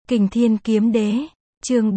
Kình Thiên Kiếm Đế, chương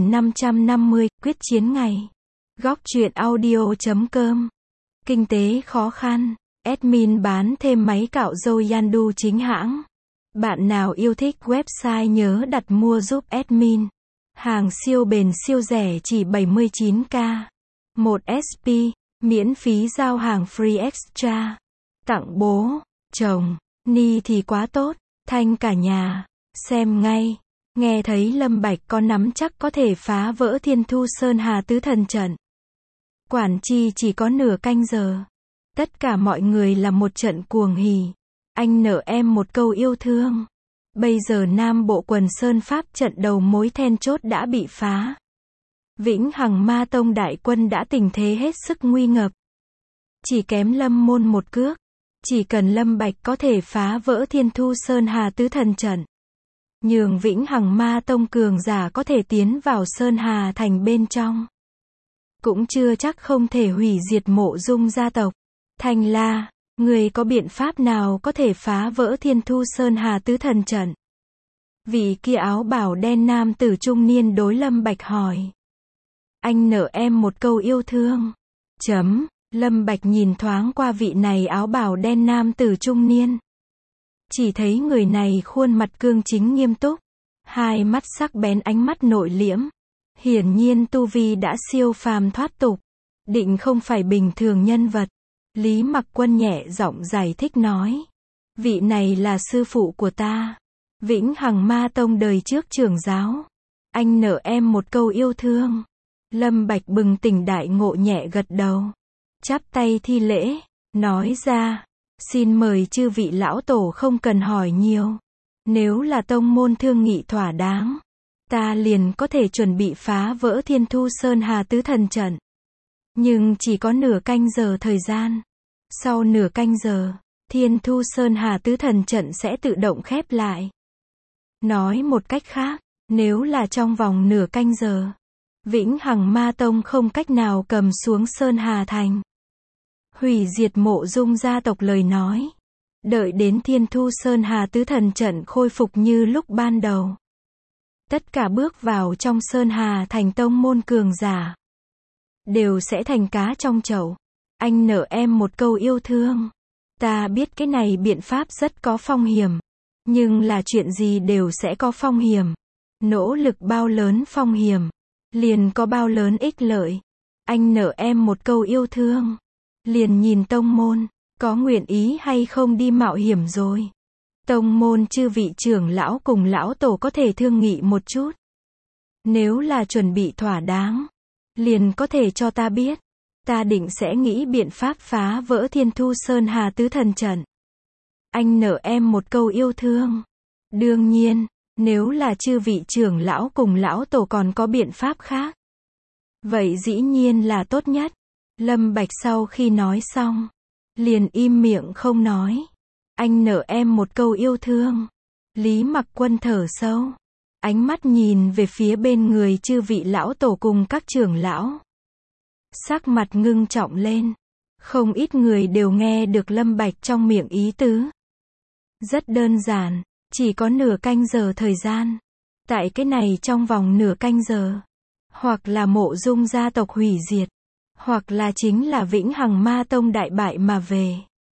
4550, quyết chiến ngày. Góc truyện audio.com. Kinh tế khó khăn. Admin bán thêm máy cạo râu Yandu chính hãng. Bạn nào yêu thích website nhớ đặt mua giúp admin. Hàng siêu bền siêu rẻ chỉ 79k. 1 SP, miễn phí giao hàng free extra. Tặng bố, chồng, Ni thì quá tốt, thanh cả nhà. Xem ngay. Nghe thấy Lâm Bạch có nắm chắc có thể phá vỡ Thiên Thu Sơn Hà tứ thần trận. Quản chi chỉ có nửa canh giờ. Tất cả mọi người là một trận cuồng hỉ. Anh nợ em một câu yêu thương. Bây giờ Nam Bộ Quần Sơn Pháp trận đầu mối then chốt đã bị phá. Vĩnh Hằng Ma Tông đại quân đã tình thế hết sức nguy ngập. Chỉ kém Lâm Môn một cước. Chỉ cần Lâm Bạch có thể phá vỡ Thiên Thu Sơn Hà tứ thần trận, nhường Vĩnh Hằng Ma Tông cường giả có thể tiến vào Sơn Hà thành bên trong, cũng chưa chắc không thể hủy diệt Mộ Dung gia tộc. Thanh La, người có biện pháp nào có thể phá vỡ Thiên Thu Sơn Hà tứ thần trận? Vị kia áo bào đen nam tử trung niên đối Lâm Bạch hỏi. Anh nợ em một câu yêu thương. Lâm Bạch nhìn thoáng qua vị này áo bào đen nam tử trung niên. Chỉ thấy người này khuôn mặt cương chính nghiêm túc, hai mắt sắc bén, ánh mắt nội liễm. Hiển nhiên tu vi đã siêu phàm thoát tục, định không phải bình thường nhân vật. Lý Mặc Quân nhẹ giọng giải thích nói. Vị này là sư phụ của ta, Vĩnh Hằng Ma Tông đời trước trưởng giáo. Anh nợ em một câu yêu thương. Lâm Bạch bừng tỉnh đại ngộ nhẹ gật đầu, chắp tay thi lễ, nói ra. Xin mời chư vị lão tổ không cần hỏi nhiều. Nếu là tông môn thương nghị thỏa đáng, ta liền có thể chuẩn bị phá vỡ Thiên Thu Sơn Hà tứ thần trận. Nhưng chỉ có nửa canh giờ thời gian. Sau nửa canh giờ, Thiên Thu Sơn Hà tứ thần trận sẽ tự động khép lại. Nói một cách khác, nếu là trong vòng nửa canh giờ, Vĩnh Hằng Ma Tông không cách nào cầm xuống Sơn Hà thành, hủy diệt Mộ Dung gia tộc lời nói, đợi đến Thiên Thu Sơn Hà tứ thần trận khôi phục như lúc ban đầu, tất cả bước vào trong Sơn Hà thành tông môn cường giả đều sẽ thành cá trong chậu. Anh nợ em một câu yêu thương. Ta biết cái này biện pháp rất có phong hiểm, nhưng là chuyện gì đều sẽ có phong hiểm. Nỗ lực bao lớn phong hiểm, liền có bao lớn ích lợi. Anh nợ em một câu yêu thương, liền nhìn tông môn có nguyện ý hay không đi mạo hiểm rồi. Tông môn chư vị trưởng lão cùng lão tổ có thể thương nghị một chút. Nếu là chuẩn bị thỏa đáng, liền có thể cho ta biết. Ta định sẽ nghĩ biện pháp phá vỡ Thiên Thu Sơn Hà tứ thần trận. Anh nợ em một câu yêu thương. Đương nhiên, nếu là chư vị trưởng lão cùng lão tổ còn có biện pháp khác, vậy dĩ nhiên là tốt nhất. Lâm Bạch sau khi nói xong, liền im miệng không nói. Anh nợ em một câu yêu thương. Lý Mặc Quân thở sâu, ánh mắt nhìn về phía bên người chư vị lão tổ cùng các trưởng lão. Sắc mặt ngưng trọng lên. Không ít người đều nghe được Lâm Bạch trong miệng ý tứ. Rất đơn giản, chỉ có nửa canh giờ thời gian. Tại cái này trong vòng nửa canh giờ, hoặc là Mộ Dung gia tộc hủy diệt, hoặc là chính là Vĩnh Hằng Ma Tông đại bại mà về.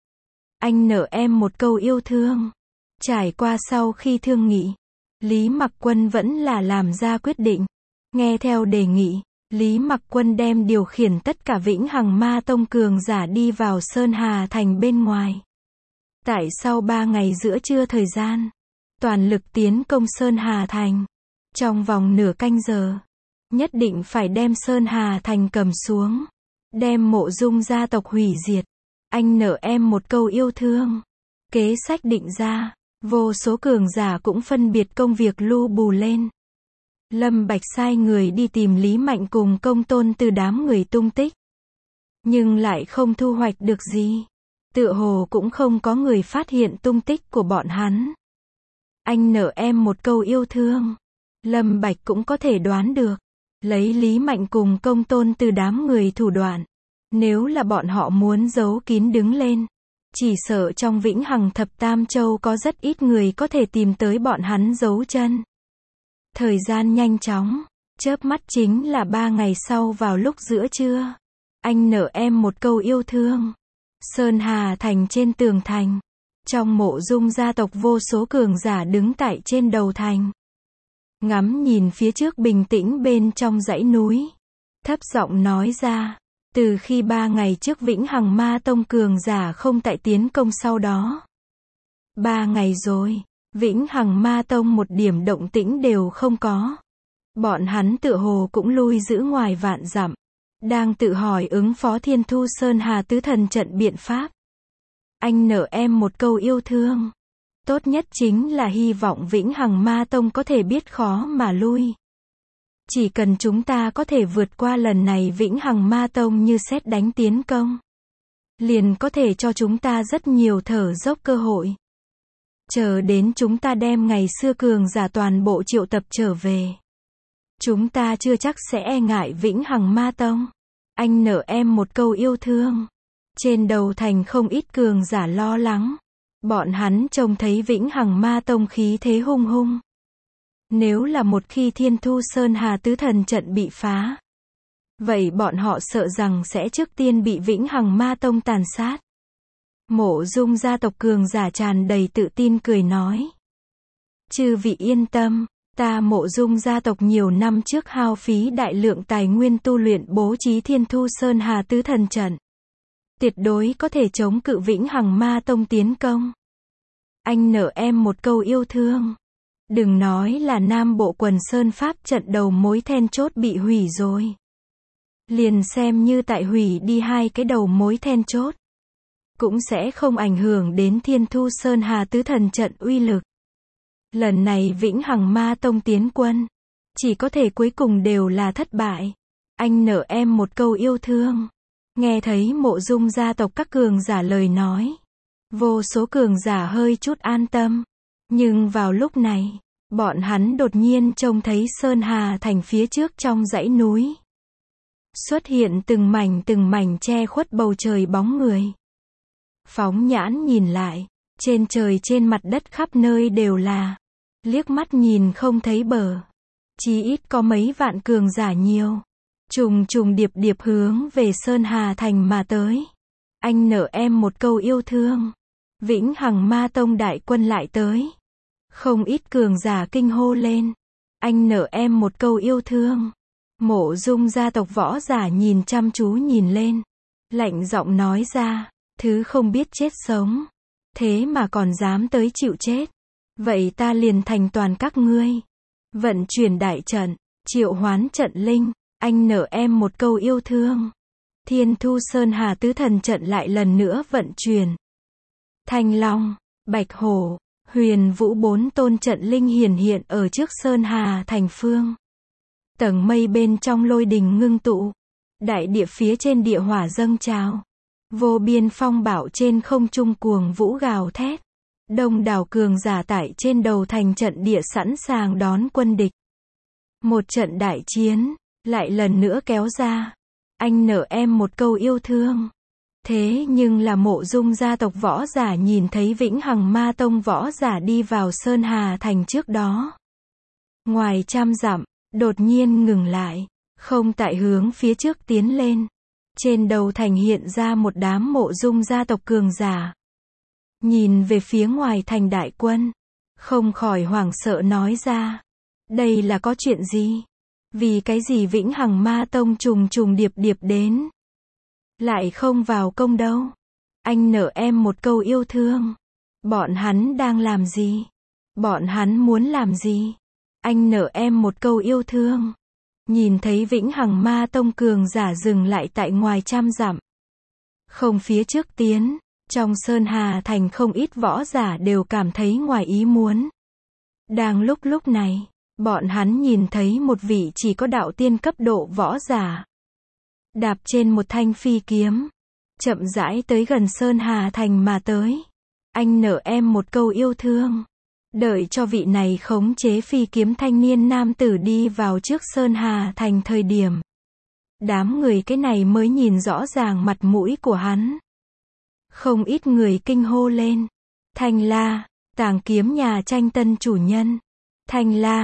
Anh nợ em một câu yêu thương. Trải qua sau khi thương nghị, Lý Mặc Quân vẫn là làm ra quyết định. Nghe theo đề nghị, Lý Mặc Quân đem điều khiển tất cả Vĩnh Hằng Ma Tông cường giả đi vào Sơn Hà thành bên ngoài. Tại sau 3 ngày giữa trưa thời gian, toàn lực tiến công Sơn Hà thành. Trong vòng nửa canh giờ, nhất định phải đem Sơn Hà thành cầm xuống, đem Mộ Dung gia tộc hủy diệt. Anh nợ em một câu yêu thương. Kế sách định ra, vô số cường giả cũng phân biệt công việc lu bù lên. Lâm Bạch sai người đi tìm Lý Mạnh cùng Công Tôn từ đám người tung tích, nhưng lại không thu hoạch được gì. Tựa hồ cũng không có người phát hiện tung tích của bọn hắn. Anh nợ em một câu yêu thương. Lâm Bạch cũng có thể đoán được, lấy Lý Mạnh cùng Công Tôn từ đám người thủ đoạn, nếu là bọn họ muốn giấu kín đứng lên, chỉ sợ trong Vĩnh Hằng Thập Tam Châu có rất ít người có thể tìm tới bọn hắn giấu chân. Thời gian nhanh chóng, chớp mắt chính là 3 ngày sau vào lúc giữa trưa. Anh nở em một câu yêu thương. Sơn Hà Thành trên tường thành. Trong mộ dung gia tộc vô số cường giả đứng tại trên đầu thành. Ngắm nhìn phía trước bình tĩnh bên trong dãy núi. Thấp giọng nói ra. Từ khi 3 ngày trước Vĩnh Hằng Ma Tông cường giả không tại tiến công sau đó. 3 ngày rồi, Vĩnh Hằng Ma Tông một điểm động tĩnh đều không có. Bọn hắn tựa hồ cũng lui giữ ngoài vạn dặm. Đang tự hỏi ứng phó Thiên Thu Sơn Hà Tứ Thần trận biện pháp. Anh nở em một câu yêu thương. Tốt nhất chính là hy vọng Vĩnh Hằng Ma Tông có thể biết khó mà lui. Chỉ cần chúng ta có thể vượt qua lần này Vĩnh Hằng Ma Tông như sét đánh tiến công. Liền có thể cho chúng ta rất nhiều thở dốc cơ hội. Chờ đến chúng ta đem ngày xưa cường giả toàn bộ triệu tập trở về. Chúng ta chưa chắc sẽ e ngại Vĩnh Hằng Ma Tông. Anh nở em một câu yêu thương. Trên đầu thành không ít cường giả lo lắng. Bọn hắn trông thấy Vĩnh Hằng Ma Tông khí thế hung hung. Nếu là một khi Thiên Thu Sơn Hà Tứ Thần trận bị phá. Vậy bọn họ sợ rằng sẽ trước tiên bị Vĩnh Hằng Ma Tông tàn sát. Mộ dung gia tộc cường giả tràn đầy tự tin cười nói. Chư vị yên tâm, ta mộ dung gia tộc nhiều năm trước hao phí đại lượng tài nguyên tu luyện bố trí Thiên Thu Sơn Hà Tứ Thần trận. Tuyệt đối có thể chống cự Vĩnh Hằng Ma Tông tiến công. Anh nở em một câu yêu thương. Đừng nói là Nam Bộ Quần Sơn Pháp trận đầu mối then chốt bị hủy rồi. Liền xem như tại hủy đi 2 cái đầu mối then chốt. Cũng sẽ không ảnh hưởng đến Thiên Thu Sơn Hà Tứ Thần trận uy lực. Lần này Vĩnh Hằng Ma Tông tiến quân. Chỉ có thể cuối cùng đều là thất bại. Anh nở em một câu yêu thương. Nghe thấy mộ dung gia tộc các cường giả lời nói. Vô số cường giả hơi chút an tâm. Nhưng vào lúc này, bọn hắn đột nhiên trông thấy Sơn Hà Thành phía trước trong dãy núi. Xuất hiện từng mảnh che khuất bầu trời bóng người. Phóng nhãn nhìn lại, trên trời trên mặt đất khắp nơi đều là. Liếc mắt nhìn không thấy bờ. Chí ít có mấy vạn cường giả nhiều. Trùng trùng điệp điệp hướng về Sơn Hà Thành mà tới. Anh nở em một câu yêu thương. Vĩnh Hằng Ma Tông đại quân lại tới. Không ít cường giả kinh hô lên. Anh nở em một câu yêu thương. Mộ dung gia tộc võ giả nhìn chăm chú nhìn lên. Lạnh giọng nói ra. Thứ không biết chết sống. Thế mà còn dám tới chịu chết. Vậy ta liền thành toàn các ngươi. Vận chuyển đại trận. Triệu hoán trận linh. Anh nở em một câu yêu thương. Thiên Thu Sơn Hà Tứ Thần trận lại lần nữa vận chuyển. Thanh Long, Bạch Hổ, Huyền Vũ 4 tôn trận linh hiển hiện ở trước Sơn Hà Thành phương. Tầng mây bên trong lôi đình ngưng tụ. Đại địa phía trên địa hỏa dâng trào. Vô biên phong bạo trên không trung cuồng vũ gào thét. Đông đảo cường giả tại trên đầu thành trận địa sẵn sàng đón quân địch. Một trận đại chiến, lại lần nữa kéo ra. Anh nở em một câu yêu thương. Thế nhưng là mộ dung gia tộc võ giả nhìn thấy Vĩnh Hằng Ma Tông võ giả đi vào Sơn Hà Thành trước đó. Ngoài trăm dặm, đột nhiên ngừng lại. Không tại hướng phía trước tiến lên. Trên đầu thành hiện ra một đám mộ dung gia tộc cường giả. Nhìn về phía ngoài thành đại quân. Không khỏi hoảng sợ nói ra. Đây là có chuyện gì? Vì cái gì Vĩnh Hằng Ma Tông trùng trùng điệp điệp đến? Lại không vào công đâu. Anh nở em một câu yêu thương. Bọn hắn đang làm gì? Bọn hắn muốn làm gì? Anh nở em một câu yêu thương. Nhìn thấy Vĩnh Hằng Ma Tông cường giả dừng lại tại ngoài trăm dặm. Không phía trước tiến. Trong Sơn Hà Thành không ít võ giả đều cảm thấy ngoài ý muốn. Đang lúc này, bọn hắn nhìn thấy một vị chỉ có đạo tiên cấp độ võ giả. Đạp trên một thanh phi kiếm. Chậm rãi tới gần Sơn Hà Thành mà tới. Anh nở em một câu yêu thương. Đợi cho vị này khống chế phi kiếm thanh niên nam tử đi vào trước Sơn Hà Thành thời điểm. Đám người cái này mới nhìn rõ ràng mặt mũi của hắn. Không ít người kinh hô lên. Thanh La, tàng kiếm nhà tranh tân chủ nhân. Thanh La,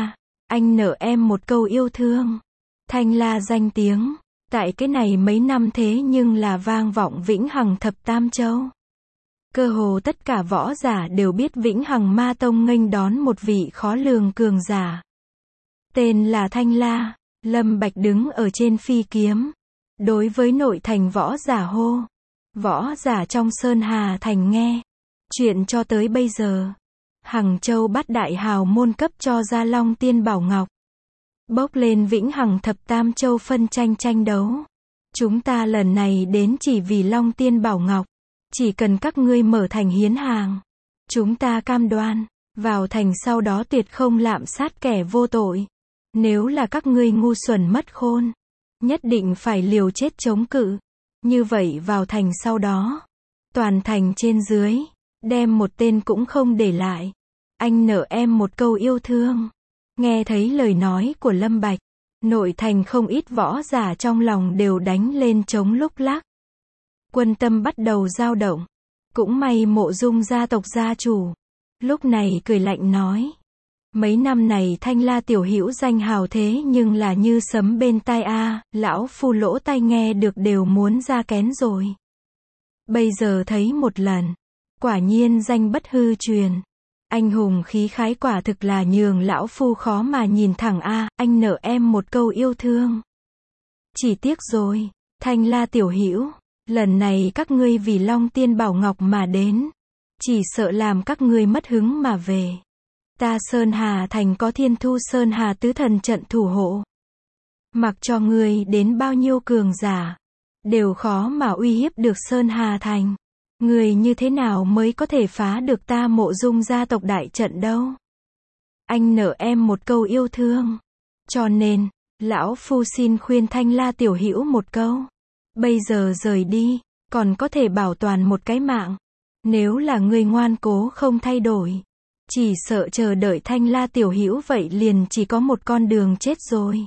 anh nợ em một câu yêu thương. Thanh La danh tiếng, tại cái này mấy năm thế nhưng là vang vọng vĩnh hằng thập tam châu. Cơ hồ tất cả võ giả đều biết vĩnh hằng ma tông nghênh đón một vị khó lường cường giả. Tên là Thanh La. Lâm Bạch đứng ở trên phi kiếm. Đối với nội thành võ giả hô. Võ giả trong Sơn Hà thành nghe. Chuyện cho tới bây giờ. Hằng Châu bắt đại hào môn cấp cho ra Long Tiên Bảo Ngọc. Bốc lên vĩnh hằng thập tam châu phân tranh đấu. Chúng ta lần này đến chỉ vì Long Tiên Bảo Ngọc. Chỉ cần các ngươi mở thành hiến hàng. Chúng ta cam đoan. Vào thành sau đó tuyệt không lạm sát kẻ vô tội. Nếu là các ngươi ngu xuẩn mất khôn. Nhất định phải liều chết chống cự. Như vậy vào thành sau đó. Toàn thành trên dưới. Đem một tên cũng không để lại. Anh nợ em một câu yêu thương. Nghe thấy lời nói của Lâm Bạch. Nội thành không ít võ giả trong lòng đều đánh lên trống lúc lắc. Quân tâm bắt đầu dao động. Cũng may Mộ Dung gia tộc gia chủ. Lúc này cười lạnh nói. Mấy năm này Thanh La tiểu hữu danh hào thế nhưng là như sấm bên tai a, lão phu lỗ tai nghe được đều muốn ra kén rồi. Bây giờ thấy một lần. Quả nhiên danh bất hư truyền. Anh hùng khí khái quả thực là nhường lão phu khó mà nhìn thẳng a, anh nợ em một câu yêu thương. Chỉ tiếc rồi, Thanh La tiểu hữu, lần này các ngươi vì Long Tiên Bảo Ngọc mà đến, chỉ sợ làm các ngươi mất hứng mà về. Ta Sơn Hà thành có Thiên Thu Sơn Hà tứ thần trận thủ hộ. Mặc cho ngươi đến bao nhiêu cường giả, đều khó mà uy hiếp được Sơn Hà thành. Người như thế nào mới có thể phá được ta Mộ Dung gia tộc đại trận đâu? Anh nợ em một câu yêu thương. Cho nên, lão phu xin khuyên Thanh La tiểu hữu một câu. Bây giờ rời đi, còn có thể bảo toàn một cái mạng. Nếu là người ngoan cố không thay đổi, chỉ sợ chờ đợi Thanh La tiểu hữu vậy liền chỉ có một con đường chết rồi.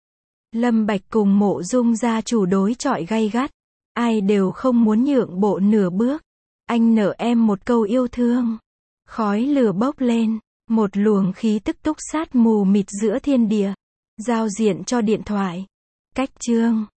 Lâm Bạch cùng Mộ Dung gia chủ đối chọi gay gắt. Ai đều không muốn nhượng bộ nửa bước. Anh nợ em một câu yêu thương. Khói lửa bốc lên. Một luồng khí tức túc sát mù mịt giữa thiên địa. Giao diện cho điện thoại. Cách chương.